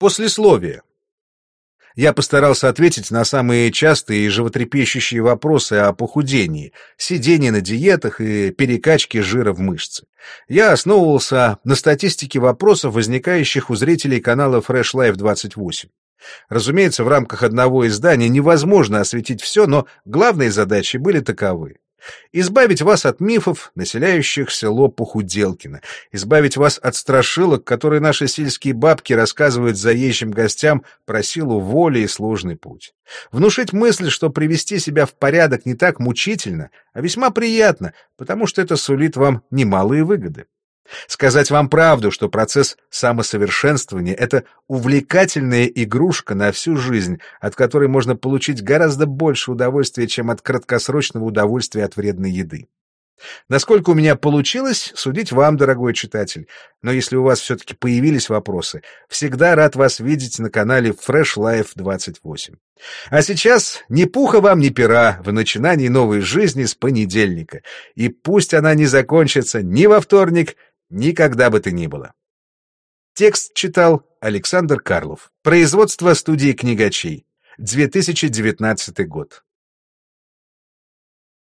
Послесловие. Я постарался ответить на самые частые и животрепещущие вопросы о похудении, сидении на диетах и перекачке жира в мышцы. Я основывался на статистике вопросов, возникающих у зрителей канала Fresh Life 28. Разумеется, в рамках одного издания невозможно осветить все, но главные задачи были таковы: избавить вас от мифов, населяющих село Похуделкино, избавить вас от страшилок, которые наши сельские бабки рассказывают заезжим гостям про силу воли и сложный путь. Внушить мысль, что привести себя в порядок не так мучительно, а весьма приятно, потому что это сулит вам немалые выгоды. Сказать вам правду, что процесс самосовершенствования — это увлекательная игрушка на всю жизнь, от которой можно получить гораздо больше удовольствия, чем от краткосрочного удовольствия от вредной еды. Насколько у меня получилось, судить вам, дорогой читатель, но если у вас все-таки появились вопросы, всегда рад вас видеть на канале Fresh Life 28. А сейчас ни пуха вам, ни пера в начинании новой жизни с понедельника, и пусть она не закончится ни во вторник, никогда бы то ни было. Текст читал Александр Карлов. Производство студии «Книгачей». 2019 год.